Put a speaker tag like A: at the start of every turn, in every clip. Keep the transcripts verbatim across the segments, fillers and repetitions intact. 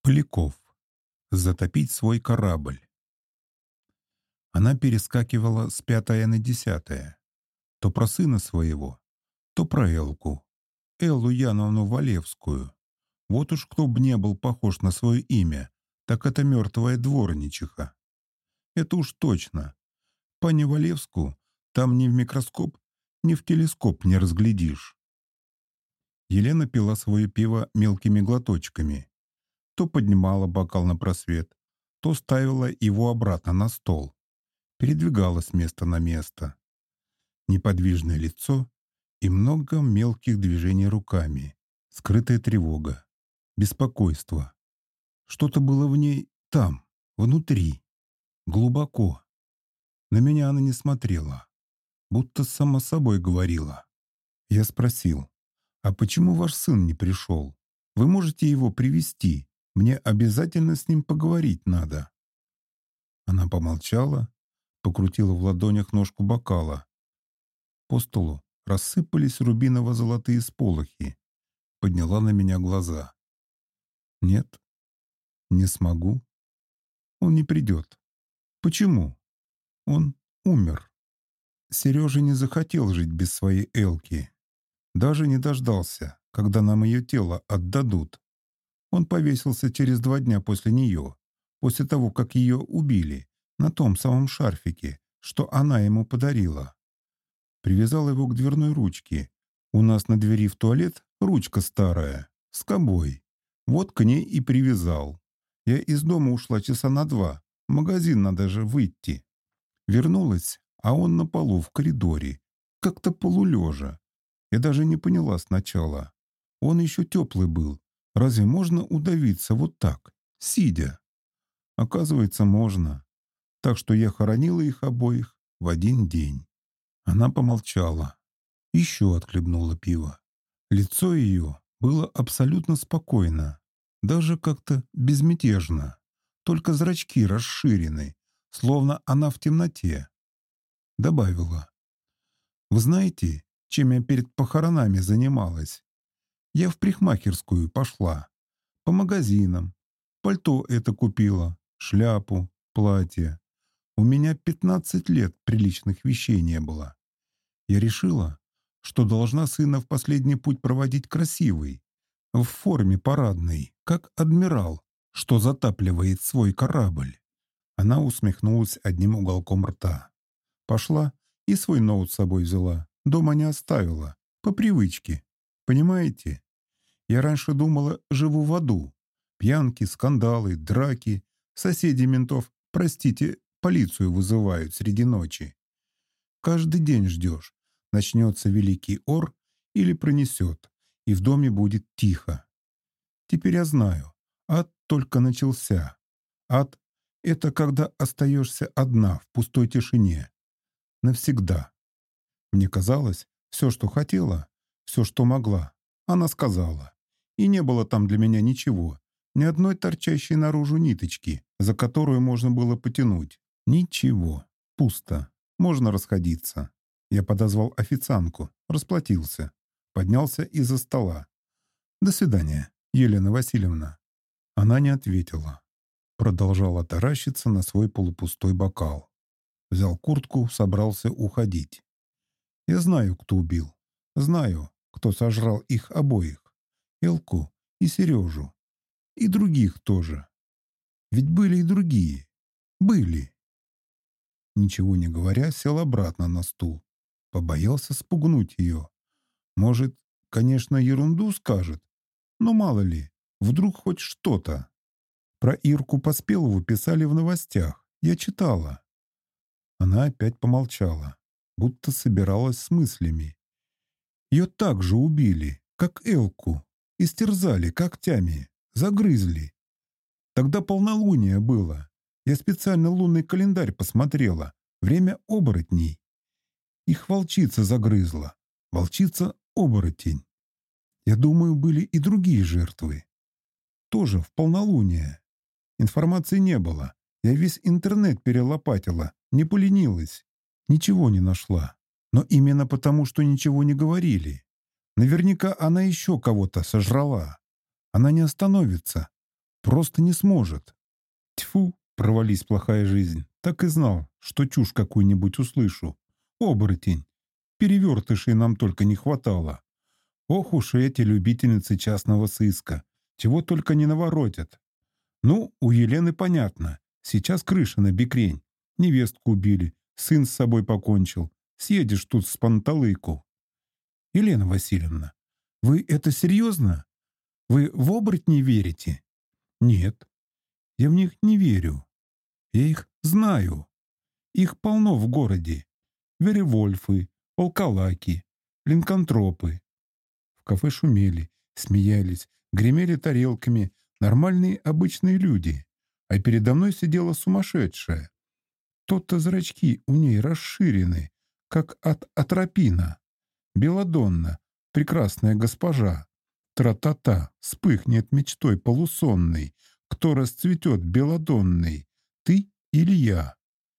A: Поляков. Затопить свой корабль. Она перескакивала с пятая на десятое. То про сына своего, то про Элку. Эллу Яновну Валевскую. Вот уж кто б не был похож на свое имя, так это мертвая дворничиха. Это уж точно. Пани Валевскую там ни в микроскоп, ни в телескоп не разглядишь. Елена пила свое пиво мелкими глоточками. То поднимала бокал на просвет, то ставила его обратно на стол. Передвигала с места на место. Неподвижное лицо и много мелких движений руками. Скрытая тревога, беспокойство. Что-то было в ней там, внутри, глубоко. На меня она не смотрела, будто сама собой говорила. Я спросил: «А почему ваш сын не пришел? Вы можете его привести? Мне обязательно с ним поговорить надо». Она помолчала, покрутила в ладонях ножку бокала. По столу рассыпались рубиново-золотые сполохи. Подняла на меня глаза. «Нет, не смогу. Он не придет. Почему? Он умер». Сережа не захотел жить без своей Элки. Даже не дождался, когда нам ее тело отдадут. Он повесился через два дня после нее, после того, как ее убили, на том самом шарфике, что она ему подарила. Привязал его к дверной ручке. У нас на двери в туалет ручка старая, с скобой. Вот к ней и привязал. Я из дома ушла часа на два. В магазин надо же выйти. Вернулась, а он на полу в коридоре, как-то полулежа. Я даже не поняла сначала. Он еще теплый был. Разве можно удавиться вот так, сидя? Оказывается, можно. Так что я хоронила их обоих в один день. Она помолчала. Еще отхлебнула пиво. Лицо ее было абсолютно спокойно. Даже как-то безмятежно. Только зрачки расширены, словно она в темноте. Добавила: «Вы знаете, чем я перед похоронами занималась? Я в парикмахерскую пошла. По магазинам. Пальто это купила, шляпу, платье. У меня пятнадцать лет приличных вещей не было. Я решила, что должна сына в последний путь проводить красивый, в форме парадной, как адмирал, что затапливает свой корабль». Она усмехнулась одним уголком рта. Пошла и свой ноут с собой взяла. Дома не оставила. По привычке. Понимаете? Я раньше думала, живу в аду. Пьянки, скандалы, драки. Соседи ментов, простите, полицию вызывают среди ночи. Каждый день ждешь. Начнется великий ор или пронесет, и в доме будет тихо. Теперь я знаю, ад только начался. Ад — это когда остаешься одна в пустой тишине. Навсегда. Мне казалось, все, что хотела, все, что могла, она сказала. И не было там для меня ничего, ни одной торчащей наружу ниточки, за которую можно было потянуть. Ничего. Пусто. Можно расходиться. Я подозвал официантку, расплатился, поднялся из-за стола. «До свидания, Елена Васильевна». Она не ответила. Продолжала таращиться на свой полупустой бокал. Взял куртку, собрался уходить. Я знаю, кто убил. Знаю, кто сожрал их обоих. Элку и Сережу. И других тоже. Ведь были и другие. Были. Ничего не говоря, сел обратно на стул. Побоялся спугнуть ее. Может, конечно, ерунду скажет, но мало ли, вдруг хоть что-то. Про Ирку Поспелову писали в новостях. Я читала. Она опять помолчала, будто собиралась с мыслями. Ее так же убили, как Элку. Истерзали когтями, загрызли. Тогда полнолуние было. Я специально лунный календарь посмотрела. Время оборотней. Их волчица загрызла. Волчица-оборотень. Я думаю, были и другие жертвы. Тоже в полнолуние. Информации не было. Я весь интернет перелопатила, не поленилась. Ничего не нашла. Но именно потому, что ничего не говорили. Наверняка она еще кого-то сожрала. Она не остановится. Просто не сможет. Тьфу, провались плохая жизнь. Так и знал, что чушь какую-нибудь услышу. Оборотень. Перевертышей нам только не хватало. Ох уж эти любительницы частного сыска. Чего только не наворотят. Ну, у Елены понятно. Сейчас крыша на бекрень. Невестку убили. Сын с собой покончил. Съедешь тут с панталыку. Елена Васильевна, вы это серьезно? Вы в оборотней верите? Нет, я в них не верю. Я их знаю. Их полно в городе. Веревольфы, волколаки, линкантропы. В кафе шумели, смеялись, гремели тарелками нормальные обычные люди. А передо мной сидела сумасшедшая. То-то зрачки у ней расширены, как от атропина. Беладонна, прекрасная госпожа. Тра-та-та, вспыхнет мечтой полусонной. Кто расцветет беладонной, ты или я?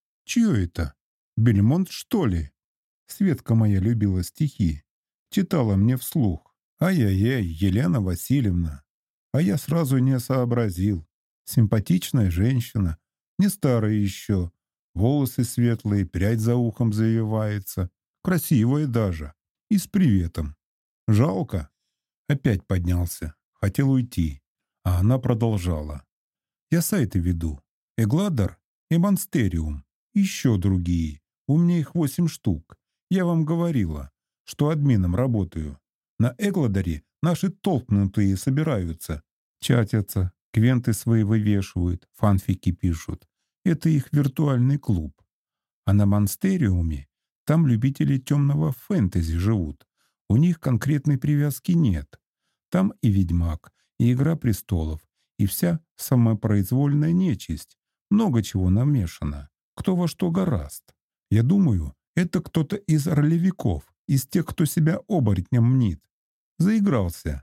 A: Чье это? Бельмонт, что ли? Светка моя любила стихи. Читала мне вслух. Ай-яй-яй, Елена Васильевна. А я сразу не сообразил. Симпатичная женщина, не старая еще. Волосы светлые, прядь за ухом завивается. Красивая даже. И с приветом. Жалко. Опять поднялся. Хотел уйти. А она продолжала. Я сайты веду. Эгладар и Монстериум. Еще другие. У меня их восемь штук. Я вам говорила, что админом работаю. На Эгладаре наши толкнутые собираются. Чатятся, квенты свои вывешивают, фанфики пишут. Это их виртуальный клуб. А на Монстериуме там любители темного фэнтези живут. У них конкретной привязки нет. Там и Ведьмак, и Игра престолов, и вся самопроизвольная нечисть. Много чего намешано. Кто во что гораст. Я думаю, это кто-то из ролевиков, из тех, кто себя оборотнем мнит. Заигрался.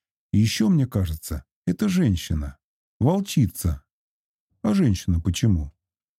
A: И еще, мне кажется, это женщина. Волчица. А женщина почему?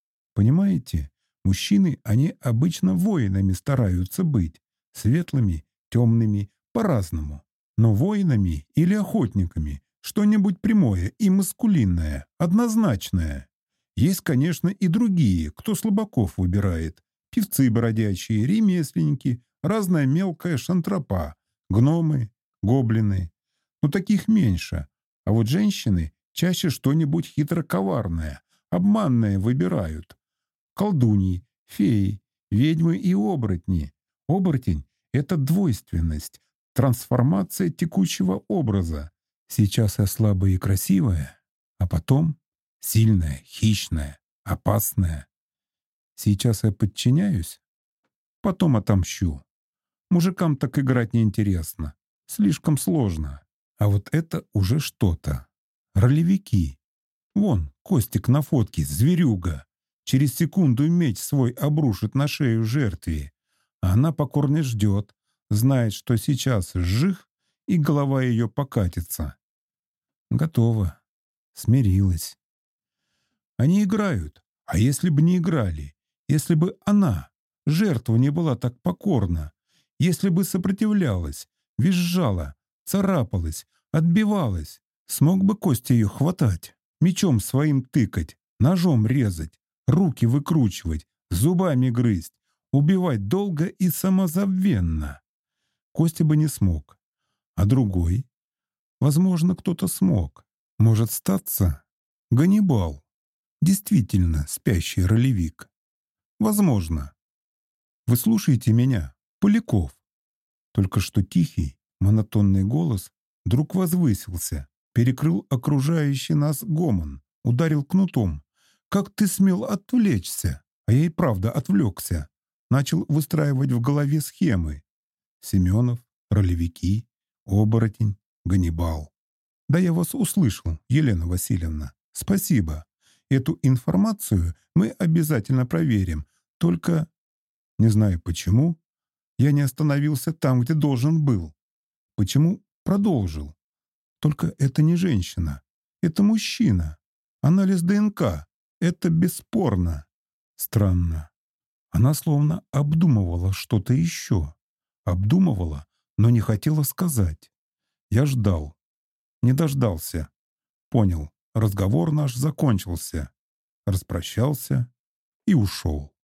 A: Понимаете, мужчины, они обычно воинами стараются быть. Светлыми, темными, по-разному. Но воинами или охотниками что-нибудь прямое и маскулинное, однозначное. Есть, конечно, и другие, кто слабаков выбирает. Певцы бродячие, ремесленники, разная мелкая шантропа, гномы, гоблины. Но таких меньше. А вот женщины чаще что-нибудь хитро-коварное, обманное выбирают. Колдуньи, феи, ведьмы и оборотни. Оборотень — это двойственность, трансформация текущего образа. Сейчас я слабая и красивая, а потом сильная, хищная, опасная. Сейчас я подчиняюсь, потом отомщу. Мужикам так играть неинтересно, слишком сложно. А вот это уже что-то. Ролевики. Вон, Костик на фотке, зверюга. Через секунду меч свой обрушит на шею жертве. А она покорно ждет, знает, что сейчас жих, и голова ее покатится. Готово. Смирилась. Они играют. А если бы не играли? Если бы она, жертва, не была так покорна? Если бы сопротивлялась, визжала, царапалась, отбивалась, смог бы Костя ее хватать, мечом своим тыкать, ножом резать, руки выкручивать, зубами грызть, убивать долго и самозабвенно? Костя бы не смог. А другой? Возможно, кто-то смог. Может статься Ганнибал. Действительно спящий ролевик. Возможно. Вы слушаете меня, Поляков? Только что тихий, монотонный голос вдруг возвысился, перекрыл окружающий нас гомон, ударил кнутом. Как ты смел отвлечься? А я и правда отвлекся. Начал выстраивать в голове схемы. Семенов, ролевики, оборотень, Ганнибал. Да я вас услышал, Елена Васильевна. Спасибо. Эту информацию мы обязательно проверим. Только, не знаю почему, я не остановился там, где должен был. Почему продолжил? Только это не женщина. Это мужчина. Анализ ДНК. Это бесспорно. Странно. Она словно обдумывала что-то еще. Обдумывала, но не хотела сказать. Я ждал. Не дождался. Понял. разговор наш закончился, распрощался и ушел.